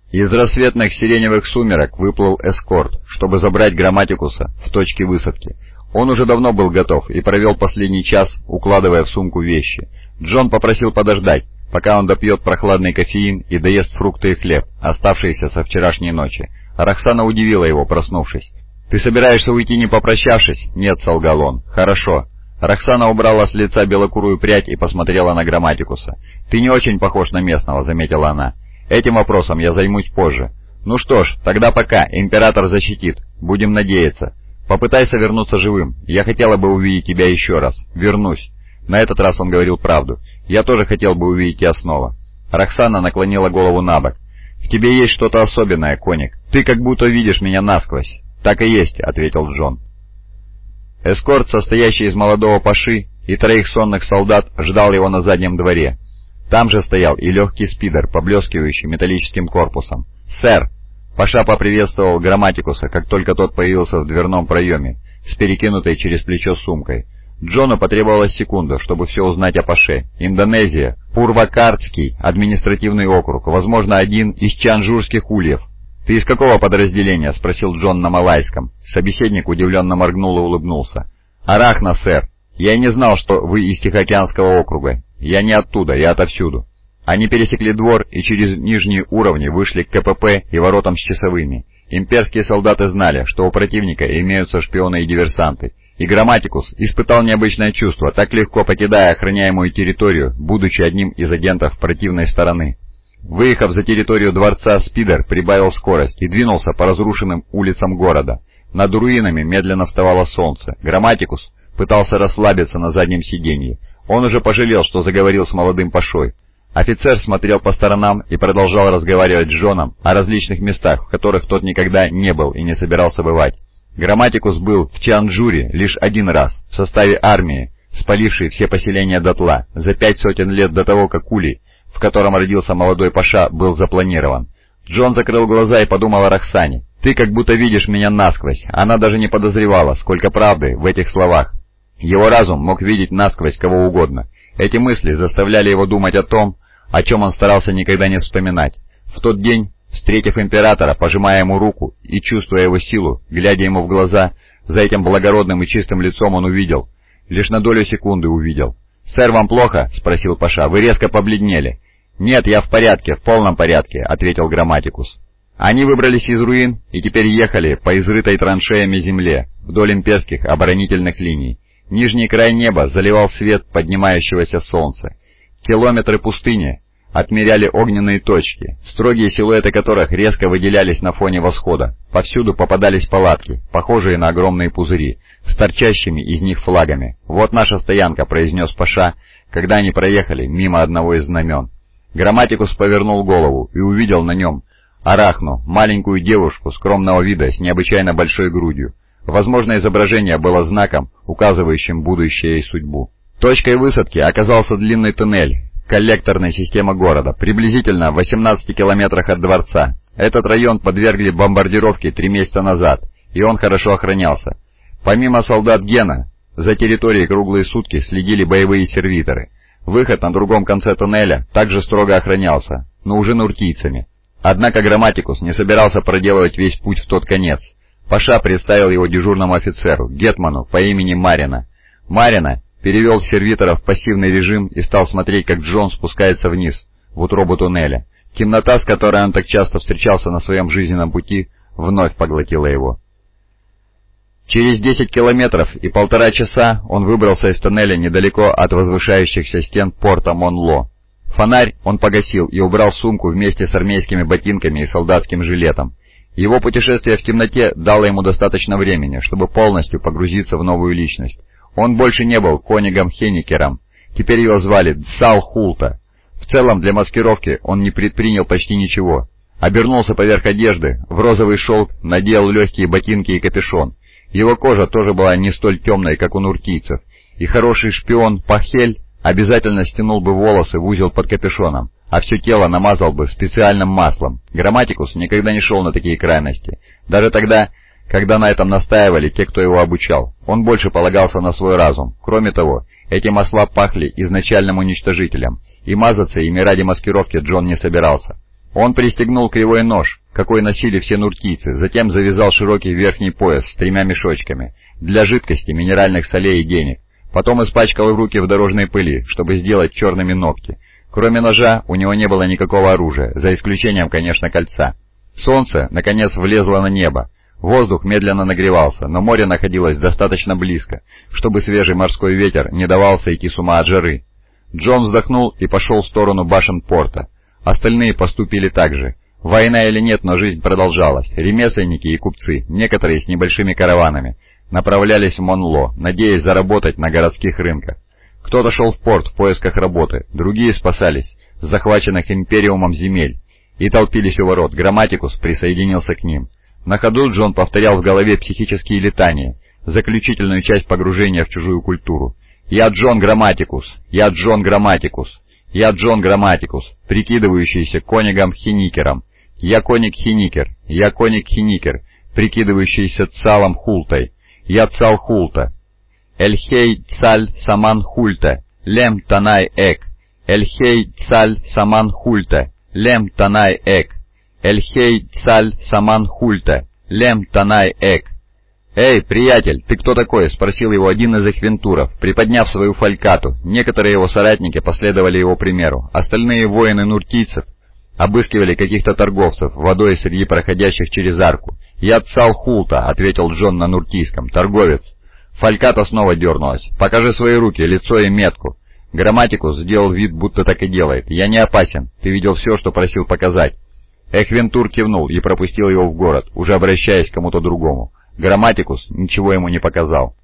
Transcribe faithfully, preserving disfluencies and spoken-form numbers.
Из рассветных сиреневых сумерок выплыл эскорт, чтобы забрать Грамматикуса в точке высадки. Он уже давно был готов и провел последний час, укладывая в сумку вещи. Джон попросил подождать, пока он допьет прохладный кофеин и доест фрукты и хлеб, оставшиеся со вчерашней ночи. Роксана удивила его, проснувшись. «Ты собираешься уйти, не попрощавшись?» «Нет», — солгал он. «Хорошо». Роксана убрала с лица белокурую прядь и посмотрела на Грамматикуса. «Ты не очень похож на местного», — заметила она. «Этим вопросом я займусь позже». «Ну что ж, тогда пока, император защитит. Будем надеяться. Попытайся вернуться живым. Я хотела бы увидеть тебя еще раз. Вернусь». На этот раз он говорил правду. «Я тоже хотел бы увидеть тебя снова». Роксана наклонила голову набок. «В тебе есть что-то особенное, Коник. Ты как будто видишь меня насквозь». «Так и есть», — ответил Джон. Эскорт, состоящий из молодого паши и троих сонных солдат, ждал его на заднем дворе. Там же стоял и легкий спидер, поблескивающий металлическим корпусом. «Сэр!» Паша поприветствовал Грамматикуса, как только тот появился в дверном проеме, с перекинутой через плечо сумкой. Джону потребовалась секунда, чтобы все узнать о Паше. Индонезия, Пурвакартский административный округ, возможно, один из чанжурских ульев. «Ты из какого подразделения?» — спросил Джон на малайском. Собеседник удивленно моргнул и улыбнулся. «Арахна, сэр. Я и не знал, что вы из Тихоокеанского округа. Я не оттуда, я отовсюду». Они пересекли двор и через нижние уровни вышли к КПП и воротам с часовыми. Имперские солдаты знали, что у противника имеются шпионы и диверсанты. И Грамматикус испытал необычное чувство, так легко покидая охраняемую территорию, будучи одним из агентов противной стороны. Выехав за территорию дворца, спидер прибавил скорость и двинулся по разрушенным улицам города. Над руинами медленно вставало солнце. Грамматикус пытался расслабиться на заднем сиденье. Он уже пожалел, что заговорил с молодым пашой. Офицер смотрел по сторонам и продолжал разговаривать с Джоном о различных местах, в которых тот никогда не был и не собирался бывать. Грамматикус был в Чанчжуре лишь один раз, в составе армии, спалившей все поселения дотла, за пять сотен лет до того, как Улей, в котором родился молодой паша, был запланирован. Джон закрыл глаза и подумал о Роксане. «Ты как будто видишь меня насквозь». Она даже не подозревала, сколько правды в этих словах. Его разум мог видеть насквозь кого угодно. Эти мысли заставляли его думать о том, о чем он старался никогда не вспоминать. В тот день, встретив императора, пожимая ему руку и чувствуя его силу, глядя ему в глаза, за этим благородным и чистым лицом он увидел. Лишь на долю секунды увидел. «Сэр, вам плохо?» — спросил паша. «Вы резко побледнели». «Нет, я в порядке, в полном порядке», — ответил Грамматикус. Они выбрались из руин и теперь ехали по изрытой траншеями земле, вдоль имперских оборонительных линий. Нижний край неба заливал свет поднимающегося солнца. Километры пустыни отмеряли огненные точки, строгие силуэты которых резко выделялись на фоне восхода. Повсюду попадались палатки, похожие на огромные пузыри, с торчащими из них флагами. «Вот наша стоянка», — произнес паша, когда они проехали мимо одного из знамен. Грамматикус повернул голову и увидел на нем Арахну, маленькую девушку скромного вида с необычайно большой грудью. Возможно, изображение было знаком, указывающим будущее и судьбу. Точкой высадки оказался длинный туннель коллекторной системы города, приблизительно в восемнадцати километрах от дворца. Этот район подвергли бомбардировке три месяца назад, и он хорошо охранялся. Помимо солдат Гена, за территорией круглые сутки следили боевые сервиторы. Выход на другом конце туннеля также строго охранялся, но уже нуртийцами. Однако Грамматикус не собирался проделывать весь путь в тот конец. Паша представил его дежурному офицеру, гетману по имени Марина. Марина перевел сервитора в пассивный режим и стал смотреть, как Джон спускается вниз, в утробу туннеля. Темнота, с которой он так часто встречался на своем жизненном пути, вновь поглотила его. Через десять километров и полтора часа он выбрался из тоннеля недалеко от возвышающихся стен порта Монло. Фонарь он погасил и убрал сумку вместе с армейскими ботинками и солдатским жилетом. Его путешествие в темноте дало ему достаточно времени, чтобы полностью погрузиться в новую личность. Он больше не был Конигом Хенникером, теперь его звали Дзал Хулта. В целом для маскировки он не предпринял почти ничего. Обернулся поверх одежды, в розовый шелк надел легкие ботинки и капюшон. Его кожа тоже была не столь темной, как у нуртийцев, и хороший шпион Пахель обязательно стянул бы волосы в узел под капюшоном, а все тело намазал бы специальным маслом. Грамматикус никогда не шел на такие крайности, даже тогда, когда на этом настаивали те, кто его обучал. Он больше полагался на свой разум. Кроме того, эти масла пахли изначальным уничтожителем, и мазаться ими ради маскировки Джон не собирался. Он пристегнул кривой нож, какой носили все нуртийцы, затем завязал широкий верхний пояс с тремя мешочками для жидкости, минеральных солей и денег. Потом испачкал руки в дорожной пыли, чтобы сделать черными ногти. Кроме ножа, у него не было никакого оружия, за исключением, конечно, кольца. Солнце, наконец, влезло на небо. Воздух медленно нагревался, но море находилось достаточно близко, чтобы свежий морской ветер не давал сойти с ума от жары. Джон вздохнул и пошел в сторону башен порта. Остальные поступили так же. Война или нет, но жизнь продолжалась. Ремесленники и купцы, некоторые с небольшими караванами, направлялись в Монло, надеясь заработать на городских рынках. Кто-то шел в порт в поисках работы, другие спасались с захваченных Империумом земель и толпились у ворот. Грамматикус присоединился к ним. На ходу Джон повторял в голове психические летания, заключительную часть погружения в чужую культуру. «Я Джон Грамматикус! Я Джон Грамматикус! Я Джон Грамматикус, прикидывающийся Конигом Хиникером! Я Коник Хиникер! Я Коник Хиникер, прикидывающийся Цалом Хултой! Я Цал Хулта! Эльхей Цаль Саман Хульта! Лем Танай Эк! Эльхей Цаль Саман Хульта! Лем Танай Эк! Эльхей Цаль Саман Хульта! Лем Танай Эк!» «Эй, приятель, ты кто такой?» — спросил его один из их вентуров, приподняв свою фалькату. Некоторые его соратники последовали его примеру. Остальные воины нуртийцев обыскивали каких-то торговцев водой среди проходящих через арку. «Я Цал Хулта», — ответил Джон на нуртийском, — «торговец». Фальката снова дернулась. «Покажи свои руки, лицо и метку». Грамматикус сделал вид, будто так и делает. «Я не опасен. Ты видел все, что просил показать». Эхвентур кивнул и пропустил его в город, уже обращаясь к кому-то другому. Грамматикус ничего ему не показал.